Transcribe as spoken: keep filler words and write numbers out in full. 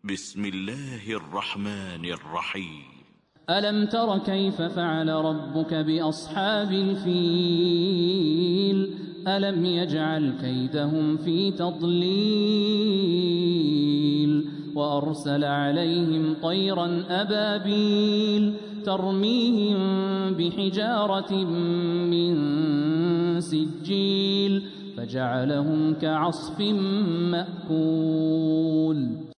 بسم الله الرحمن الرحيم. ألم تر كيف فعل ربك بأصحاب الفيل ألم يجعل كيدهم في تضليل وأرسل عليهم طيرا أبابيل ترميهم بحجارة من سجيل فجعلهم كعصف مأكول.